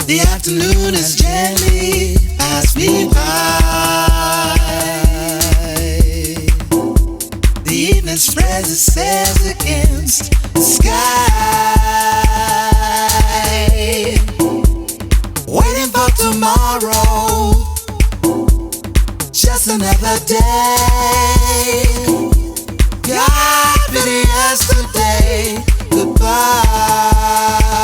The afternoon has gently passed me by. The evening spreads its sails against the sky, waiting for tomorrow, just another day. God pity yesterday, goodbye.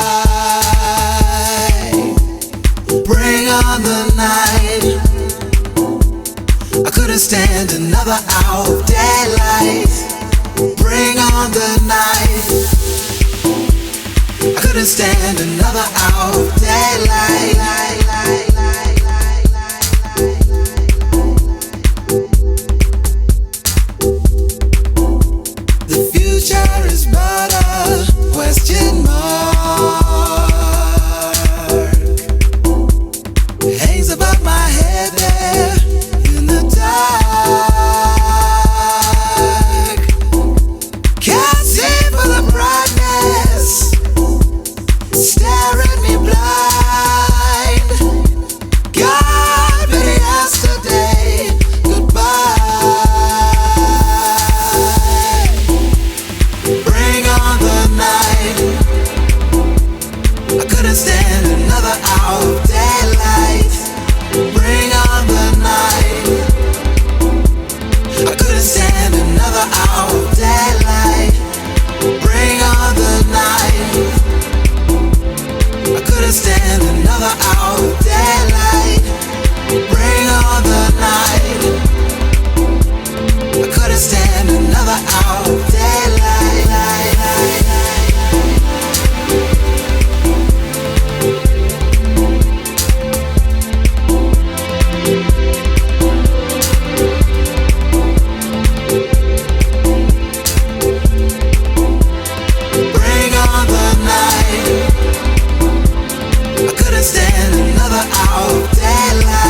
Bring on the night. I couldn't stand another hour of daylight. Bring on the night. I couldn't stand another hour of daylight. The future is but a question mark. Hangs above my head there in the dark. Can't see for the brightness, stare at me blind. God pity yesterday, goodbye. Bring on the night. I couldn't stand another hour of daylight. Bring on the night. I couldn't stand another hour of daylight. Bring on the night. I couldn't stand another hour of daylight. Bring on the night. I couldn't stand another hour of daylight. Bring on the night. I couldn't stand another hour of daylight.